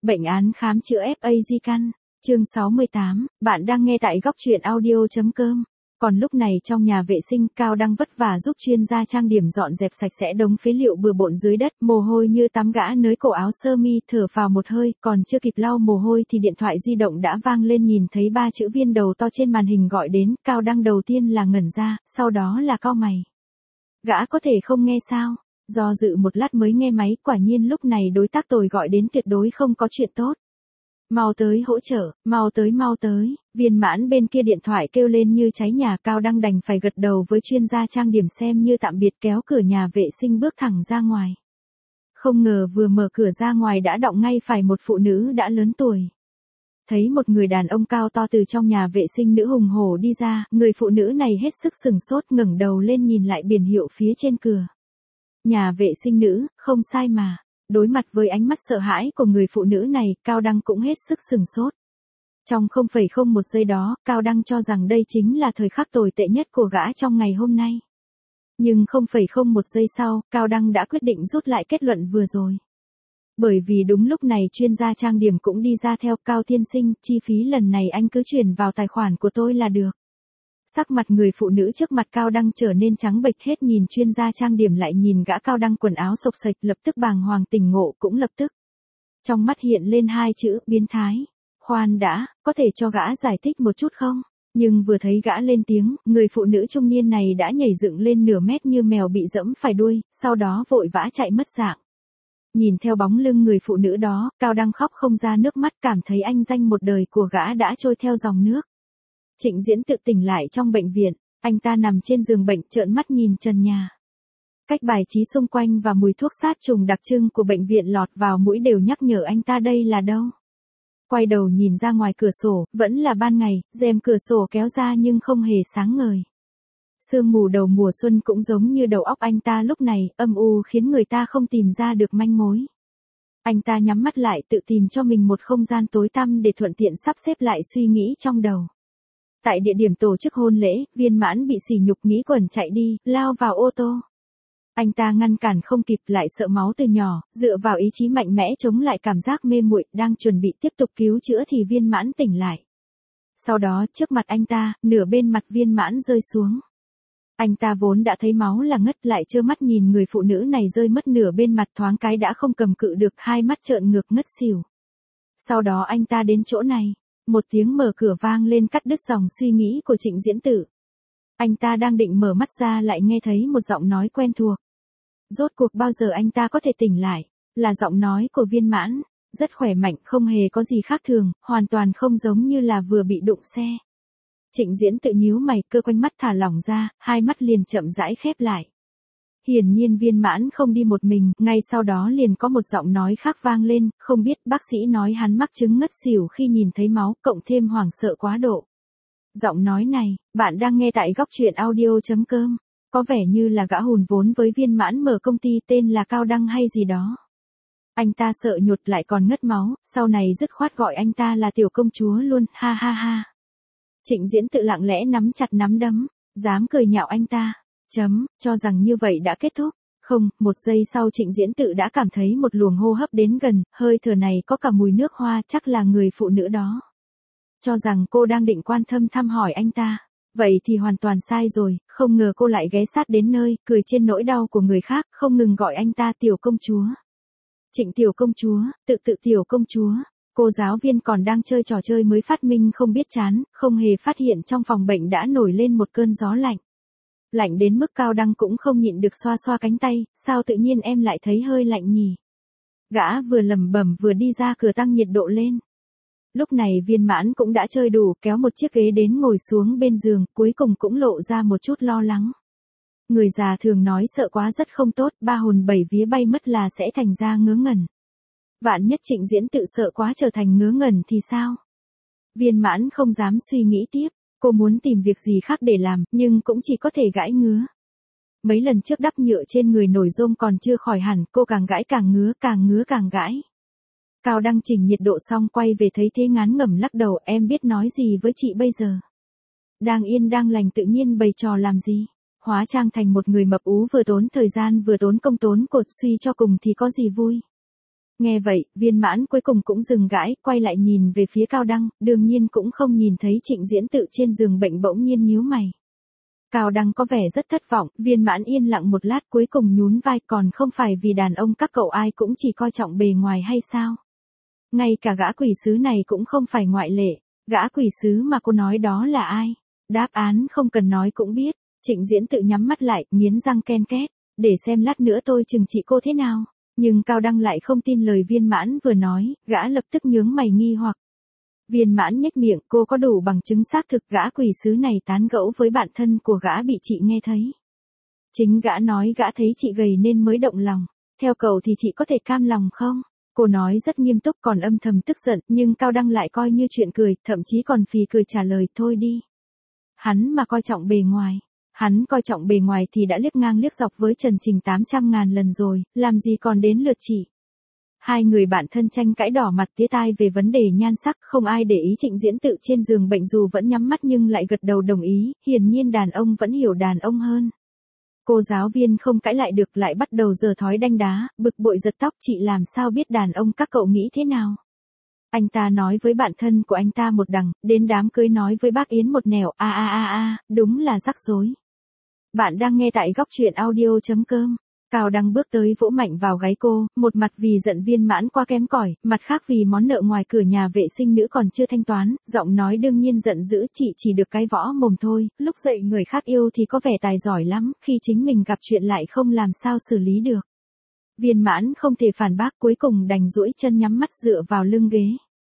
Bệnh án khám chữa FA di căn, chương 68, bạn đang nghe tại góc truyện audio.com. Còn lúc này trong nhà vệ sinh, Cao đang vất vả giúp chuyên gia trang điểm dọn dẹp sạch sẽ đống phế liệu bừa bộn dưới đất, mồ hôi như tắm, gã nới cổ áo sơ mi, thở phào một hơi, còn chưa kịp lau mồ hôi thì điện thoại di động đã vang lên, nhìn thấy 3 chữ Viên đầu to trên màn hình gọi đến, Cao đang đầu tiên là ngẩn ra, sau đó là cau mày. Gã có thể không nghe sao? Do dự một lát mới nghe máy, quả nhiên lúc này đối tác tồi gọi đến, tuyệt đối không có chuyện tốt. Mau tới hỗ trợ, mau tới, Viên Mãn bên kia điện thoại kêu lên như cháy nhà. Cao đang đành phải gật đầu với chuyên gia trang điểm xem như tạm biệt, kéo cửa nhà vệ sinh bước thẳng ra ngoài. Không ngờ vừa mở cửa ra ngoài đã đọng ngay phải một phụ nữ đã lớn tuổi. Thấy một người đàn ông cao to từ trong nhà vệ sinh nữ hùng hổ đi ra, người phụ nữ này hết sức sừng sốt, ngẩng đầu lên nhìn lại biển hiệu phía trên cửa. Nhà vệ sinh nữ, không sai mà. Đối mặt với ánh mắt sợ hãi của người phụ nữ này, Cao Đăng cũng hết sức sừng sốt. Trong 0,01 giây đó, Cao Đăng cho rằng đây chính là thời khắc tồi tệ nhất của gã trong ngày hôm nay. Nhưng 0,01 giây sau, Cao Đăng đã quyết định rút lại kết luận vừa rồi. Bởi vì đúng lúc này chuyên gia trang điểm cũng đi ra theo. Cao tiên sinh, chi phí lần này anh cứ chuyển vào tài khoản của tôi là được. Sắc mặt người phụ nữ trước mặt Cao Đăng trở nên trắng bệch, hết nhìn chuyên gia trang điểm lại nhìn gã Cao Đăng quần áo xộc xệch, lập tức bàng hoàng, tỉnh ngộ cũng lập tức. Trong mắt hiện lên 2 chữ, biến thái. Khoan đã, có thể cho gã giải thích một chút không? Nhưng vừa thấy gã lên tiếng, người phụ nữ trung niên này đã nhảy dựng lên nửa mét như mèo bị dẫm phải đuôi, sau đó vội vã chạy mất dạng. Nhìn theo bóng lưng người phụ nữ đó, Cao Đăng khóc không ra nước mắt, cảm thấy anh danh một đời của gã đã trôi theo dòng nước. Trịnh Diễn tự tỉnh lại trong bệnh viện, anh ta nằm trên giường bệnh trợn mắt nhìn trần nhà. Cách bài trí xung quanh và mùi thuốc sát trùng đặc trưng của bệnh viện lọt vào mũi đều nhắc nhở anh ta đây là đâu. Quay đầu nhìn ra ngoài cửa sổ, vẫn là ban ngày, rèm cửa sổ kéo ra nhưng không hề sáng ngời. Sương mù đầu mùa xuân cũng giống như đầu óc anh ta lúc này, âm u khiến người ta không tìm ra được manh mối. Anh ta nhắm mắt lại, tự tìm cho mình một không gian tối tăm để thuận tiện sắp xếp lại suy nghĩ trong đầu. Tại địa điểm tổ chức hôn lễ, Viên Mãn bị sỉ nhục nghĩ quẩn chạy đi, lao vào ô tô. Anh ta ngăn cản không kịp, lại sợ máu từ nhỏ, dựa vào ý chí mạnh mẽ chống lại cảm giác mê muội, đang chuẩn bị tiếp tục cứu chữa thì Viên Mãn tỉnh lại. Sau đó trước mặt anh ta, nửa bên mặt Viên Mãn rơi xuống. Anh ta vốn đã thấy máu là ngất, lại trơ mắt nhìn người phụ nữ này rơi mất nửa bên mặt, thoáng cái đã không cầm cự được, hai mắt trợn ngược ngất xỉu. Sau đó anh ta đến chỗ này. Một tiếng mở cửa vang lên cắt đứt dòng suy nghĩ của Trịnh Diễn Tử. Anh ta đang định mở mắt ra lại nghe thấy một giọng nói quen thuộc. Rốt cuộc bao giờ anh ta có thể tỉnh lại? Là giọng nói của Viên Mãn, rất khỏe mạnh, không hề có gì khác thường, hoàn toàn không giống như là vừa bị đụng xe. Trịnh Diễn Tự nhíu mày, cơ quanh mắt thả lỏng ra, hai mắt liền chậm rãi khép lại. Hiển nhiên Viên Mãn không đi một mình, ngay sau đó liền có một giọng nói khác vang lên, không biết bác sĩ nói hắn mắc chứng ngất xỉu khi nhìn thấy máu, cộng thêm hoảng sợ quá độ. Giọng nói này, bạn đang nghe tại góc truyện audio.com, có vẻ như là gã hùn vốn với Viên Mãn mở công ty tên là Cao Đăng hay gì đó. Anh ta sợ nhột lại còn ngất máu, sau này dứt khoát gọi anh ta là tiểu công chúa luôn, ha ha ha. Trịnh Diễn Tự lặng lẽ nắm chặt nắm đấm, dám cười nhạo anh ta. Cho rằng như vậy đã kết thúc. Không, một giây sau Trịnh Diễn Tự đã cảm thấy một luồng hô hấp đến gần, hơi thở này có cả mùi nước hoa, chắc là người phụ nữ đó. Cho rằng cô đang định quan tâm thăm hỏi anh ta. Vậy thì hoàn toàn sai rồi, không ngờ cô lại ghé sát đến nơi, cười trên nỗi đau của người khác, không ngừng gọi anh ta tiểu công chúa. Trịnh tiểu công chúa, tự tiểu công chúa. Cô giáo viên còn đang chơi trò chơi mới phát minh không biết chán, không hề phát hiện trong phòng bệnh đã nổi lên một cơn gió lạnh. Lạnh đến mức Cao Đăng cũng không nhịn được xoa xoa cánh tay, sao tự nhiên em lại thấy hơi lạnh nhỉ? Gã vừa lẩm bẩm vừa đi ra cửa tăng nhiệt độ lên. Lúc này Viên Mãn cũng đã chơi đủ, kéo một chiếc ghế đến ngồi xuống bên giường, cuối cùng cũng lộ ra một chút lo lắng. Người già thường nói sợ quá rất không tốt, ba hồn bảy vía bay mất là sẽ thành ra ngớ ngẩn. Vạn nhất Trịnh Diễn Tự sợ quá trở thành ngớ ngẩn thì sao? Viên Mãn không dám suy nghĩ tiếp. Cô muốn tìm việc gì khác để làm, nhưng cũng chỉ có thể gãi ngứa. Mấy lần trước đắp nhựa trên người nổi rôm còn chưa khỏi hẳn, cô càng gãi càng ngứa càng gãi. Cao Đăng chỉnh nhiệt độ xong quay về thấy thế ngán ngẩm lắc đầu, em biết nói gì với chị bây giờ? Đang yên đang lành tự nhiên bày trò làm gì? Hóa trang thành một người mập ú vừa tốn thời gian vừa tốn công tốn cột, suy cho cùng thì có gì vui? Nghe vậy, Viên Mãn cuối cùng cũng dừng gãi, quay lại nhìn về phía Cao Đăng, đương nhiên cũng không nhìn thấy Trịnh Diễn Tự trên giường bệnh, bỗng nhiên nhíu mày. Cao Đăng có vẻ rất thất vọng, Viên Mãn yên lặng một lát cuối cùng nhún vai, còn không phải vì đàn ông các cậu ai cũng chỉ coi trọng bề ngoài hay sao? Ngay cả gã quỷ sứ này cũng không phải ngoại lệ, gã quỷ sứ mà cô nói đó là ai? Đáp án không cần nói cũng biết, Trịnh Diễn Tự nhắm mắt lại, nghiến răng ken két, để xem lát nữa tôi trừng trị cô thế nào. Nhưng Cao Đăng lại không tin lời Viên Mãn vừa nói, gã lập tức nhướng mày nghi hoặc. Viên Mãn nhếch miệng, cô có đủ bằng chứng xác thực gã quỷ sứ này tán gẫu với bạn thân của gã bị chị nghe thấy. Chính gã nói gã thấy chị gầy nên mới động lòng, theo cậu thì chị có thể cam lòng không? Cô nói rất nghiêm túc còn âm thầm tức giận, nhưng Cao Đăng lại coi như chuyện cười, thậm chí còn phì cười trả lời thôi đi. Hắn mà coi trọng bề ngoài. Hắn coi trọng bề ngoài thì đã liếc ngang liếc dọc với Trần Trình 800.000 lần rồi, làm gì còn đến lượt chị. Hai người bạn thân tranh cãi đỏ mặt tía tai về vấn đề nhan sắc, không ai để ý Trịnh Diễn Tự trên giường bệnh dù vẫn nhắm mắt nhưng lại gật đầu đồng ý, hiển nhiên đàn ông vẫn hiểu đàn ông hơn. Cô giáo viên không cãi lại được, lại bắt đầu giở thói đanh đá, bực bội giật tóc, chị làm sao biết đàn ông các cậu nghĩ thế nào. Anh ta nói với bạn thân của anh ta một đằng, đến đám cưới nói với bác Yến một nẻo, đúng là rắc rối. Bạn đang nghe tại góc truyện audio.com. Cao Đăng bước tới vỗ mạnh vào gáy cô, một mặt vì giận Viên Mãn quá kém cỏi, mặt khác vì món nợ ngoài cửa nhà vệ sinh nữ còn chưa thanh toán, giọng nói đương nhiên giận dữ, chị chỉ được cái võ mồm thôi, lúc dậy người khác yêu thì có vẻ tài giỏi lắm, khi chính mình gặp chuyện lại không làm sao xử lý được. Viên Mãn không thể phản bác, cuối cùng đành duỗi chân nhắm mắt dựa vào lưng ghế.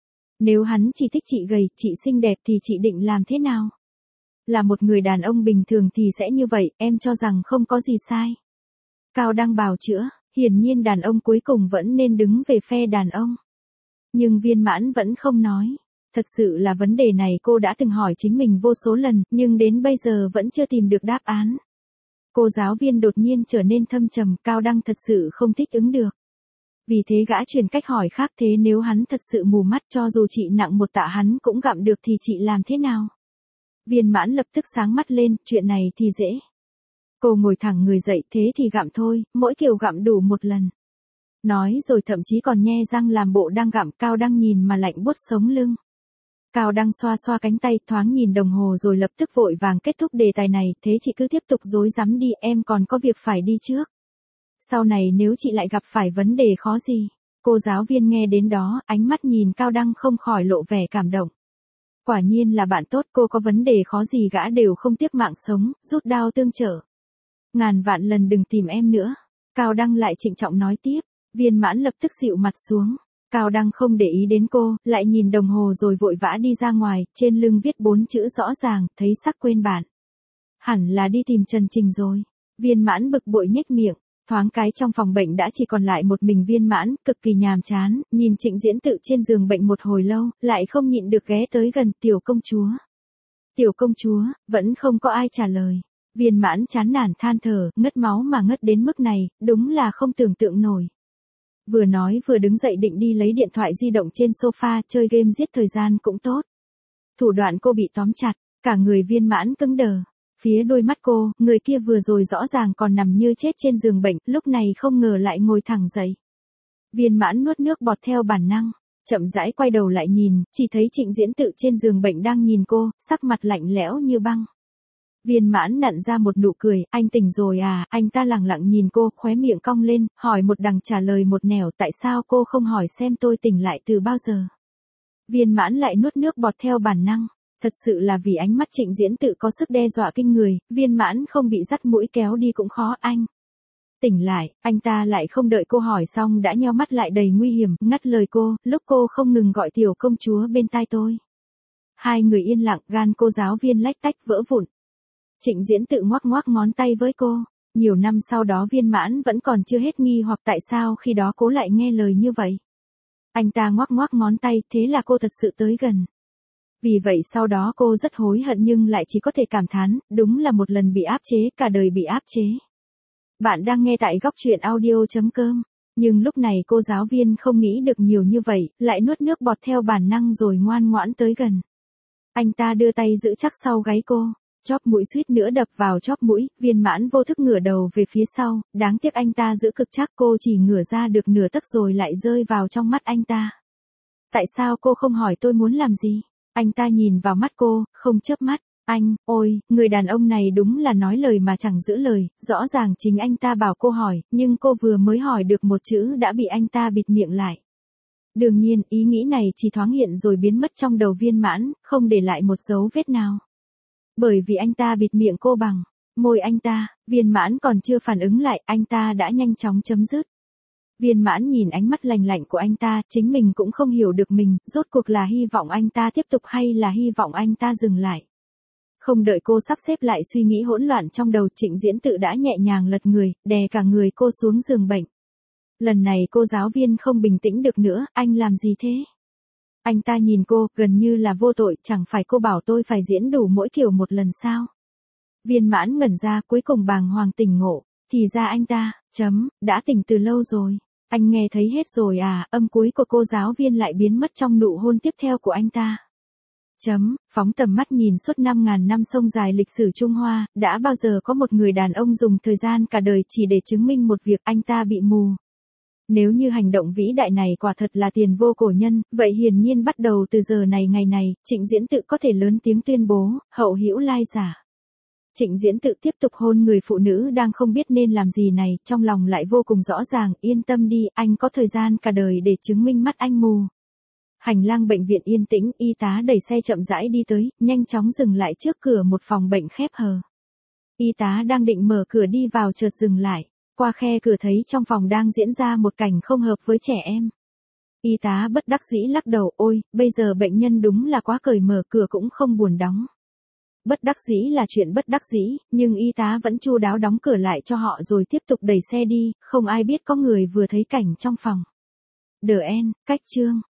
Nếu hắn chỉ thích chị gầy, chị xinh đẹp thì chị định làm thế nào? Là một người đàn ông bình thường thì sẽ như vậy, em cho rằng không có gì sai. Cao Đăng bào chữa, hiển nhiên đàn ông cuối cùng vẫn nên đứng về phe đàn ông. Nhưng Viên Mãn vẫn không nói. Thật sự là vấn đề này cô đã từng hỏi chính mình vô số lần, nhưng đến bây giờ vẫn chưa tìm được đáp án. Cô giáo viên đột nhiên trở nên thâm trầm, Cao Đăng thật sự không thích ứng được. Vì thế gã chuyển cách hỏi khác, thế nếu hắn thật sự mù mắt cho dù chị nặng một tạ hắn cũng gặm được thì chị làm thế nào? Viên Mãn lập tức sáng mắt lên, chuyện này thì dễ. Cô ngồi thẳng người dậy, thế thì gặm thôi, mỗi kiểu gặm đủ một lần. Nói rồi thậm chí còn nhe răng làm bộ đang gặm, Cao Đăng nhìn mà lạnh buốt sống lưng. Cao Đăng xoa xoa cánh tay, thoáng nhìn đồng hồ rồi lập tức vội vàng kết thúc đề tài này, thế chị cứ tiếp tục rối rắm đi, em còn có việc phải đi trước. Sau này nếu chị lại gặp phải vấn đề khó gì. Cô giáo viên nghe đến đó, ánh mắt nhìn Cao Đăng không khỏi lộ vẻ cảm động. Quả nhiên là bạn tốt, cô có vấn đề khó gì gã đều không tiếc mạng sống, rút đao tương trợ. Ngàn vạn lần đừng tìm em nữa. Cao Đăng lại trịnh trọng nói tiếp. Viên Mãn lập tức xịu mặt xuống. Cao Đăng không để ý đến cô, lại nhìn đồng hồ rồi vội vã đi ra ngoài, trên lưng viết 4 chữ rõ ràng, thấy sắc quên bạn. Hẳn là đi tìm Trần Trình rồi. Viên Mãn bực bội nhếch miệng. Thoáng cái trong phòng bệnh đã chỉ còn lại một mình Viên Mãn, cực kỳ nhàm chán, nhìn Trịnh Diễn Tự trên giường bệnh một hồi lâu, lại không nhịn được ghé tới gần tiểu công chúa. Tiểu công chúa, vẫn không có ai trả lời. Viên Mãn chán nản than thở, ngất máu mà ngất đến mức này, đúng là không tưởng tượng nổi. Vừa nói vừa đứng dậy định đi lấy điện thoại di động trên sofa, chơi game giết thời gian cũng tốt. Thủ đoạn cô bị tóm chặt, cả người Viên Mãn cứng đờ. Phía đôi mắt cô, người kia vừa rồi rõ ràng còn nằm như chết trên giường bệnh, lúc này không ngờ lại ngồi thẳng dậy. Viên Mãn nuốt nước bọt theo bản năng, chậm rãi quay đầu lại nhìn, chỉ thấy Trịnh Diễn Tự trên giường bệnh đang nhìn cô, sắc mặt lạnh lẽo như băng. Viên Mãn nặn ra một nụ cười, anh tỉnh rồi à, anh ta lẳng lặng nhìn cô, khóe miệng cong lên, hỏi một đằng trả lời một nẻo, tại sao cô không hỏi xem tôi tỉnh lại từ bao giờ. Viên Mãn lại nuốt nước bọt theo bản năng. Thật sự là vì ánh mắt Trịnh Diễn Tự có sức đe dọa kinh người, Viên Mãn không bị dắt mũi kéo đi cũng khó. Anh tỉnh lại, anh ta lại không đợi cô hỏi xong đã nheo mắt lại đầy nguy hiểm, ngắt lời cô, lúc cô không ngừng gọi tiểu công chúa bên tai tôi. Hai người yên lặng, gan cô giáo viên lách tách vỡ vụn. Trịnh Diễn Tự ngoắc ngoắc ngón tay với cô. Nhiều năm sau đó Viên Mãn vẫn còn chưa hết nghi hoặc tại sao khi đó cô lại nghe lời như vậy. Anh ta ngoắc ngoắc ngón tay, thế là cô thật sự tới gần. Vì vậy sau đó cô rất hối hận nhưng lại chỉ có thể cảm thán, đúng là một lần bị áp chế, cả đời bị áp chế. Bạn đang nghe tại góc truyện audio.com. Nhưng lúc này cô giáo viên không nghĩ được nhiều như vậy, lại nuốt nước bọt theo bản năng rồi ngoan ngoãn tới gần. Anh ta đưa tay giữ chắc sau gáy cô. chóp mũi suýt nữa đập vào chóp mũi, Viên Mãn vô thức ngửa đầu về phía sau, đáng tiếc anh ta giữ cực chắc, cô chỉ ngửa ra được nửa tấc rồi lại rơi vào trong mắt anh ta. Tại sao cô không hỏi tôi muốn làm gì? Anh ta nhìn vào mắt cô, không chớp mắt. Anh, ôi, người đàn ông này đúng là nói lời mà chẳng giữ lời, rõ ràng chính anh ta bảo cô hỏi, nhưng cô vừa mới hỏi được một chữ đã bị anh ta bịt miệng lại. Đương nhiên, ý nghĩ này chỉ thoáng hiện rồi biến mất trong đầu Viên Mãn, không để lại một dấu vết nào. Bởi vì anh ta bịt miệng cô bằng môi anh ta, Viên Mãn còn chưa phản ứng lại, anh ta đã nhanh chóng chấm dứt. Viên Mãn nhìn ánh mắt lạnh lạnh của anh ta, chính mình cũng không hiểu được mình, rốt cuộc là hy vọng anh ta tiếp tục hay là hy vọng anh ta dừng lại. Không đợi cô sắp xếp lại suy nghĩ hỗn loạn trong đầu, Trịnh Diễn Tự đã nhẹ nhàng lật người, đè cả người cô xuống giường bệnh. Lần này cô giáo viên không bình tĩnh được nữa, anh làm gì thế? Anh ta nhìn cô, gần như là vô tội, chẳng phải cô bảo tôi phải diễn đủ mỗi kiểu một lần sao? Viên Mãn ngẩn ra, cuối cùng bàng hoàng tỉnh ngộ, thì ra anh ta, đã tỉnh từ lâu rồi. Anh nghe thấy hết rồi à? Âm cuối của cô giáo viên lại biến mất trong nụ hôn tiếp theo của anh ta. Phóng tầm mắt nhìn suốt 5.000 năm sông dài lịch sử Trung Hoa, đã bao giờ có một người đàn ông dùng thời gian cả đời chỉ để chứng minh một việc, anh ta bị mù. Nếu như hành động vĩ đại này quả thật là tiền vô cổ nhân, vậy hiển nhiên bắt đầu từ giờ này ngày này, Trịnh Diễn Tự có thể lớn tiếng tuyên bố, hậu hữu lai giả. Trịnh Diễn Tự tiếp tục hôn người phụ nữ đang không biết nên làm gì này, trong lòng lại vô cùng rõ ràng, yên tâm đi, anh có thời gian cả đời để chứng minh mắt anh mù. Hành lang bệnh viện yên tĩnh, y tá đẩy xe chậm rãi đi tới, nhanh chóng dừng lại trước cửa một phòng bệnh khép hờ. Y tá đang định mở cửa đi vào chợt dừng lại, qua khe cửa thấy trong phòng đang diễn ra một cảnh không hợp với trẻ em. Y tá bất đắc dĩ lắc đầu, ôi, bây giờ bệnh nhân đúng là quá cởi mở, cửa cũng không buồn đóng. Bất đắc dĩ là chuyện bất đắc dĩ, nhưng y tá vẫn chu đáo đóng cửa lại cho họ rồi tiếp tục đẩy xe đi, không ai biết có người vừa thấy cảnh trong phòng. The End, cách chương.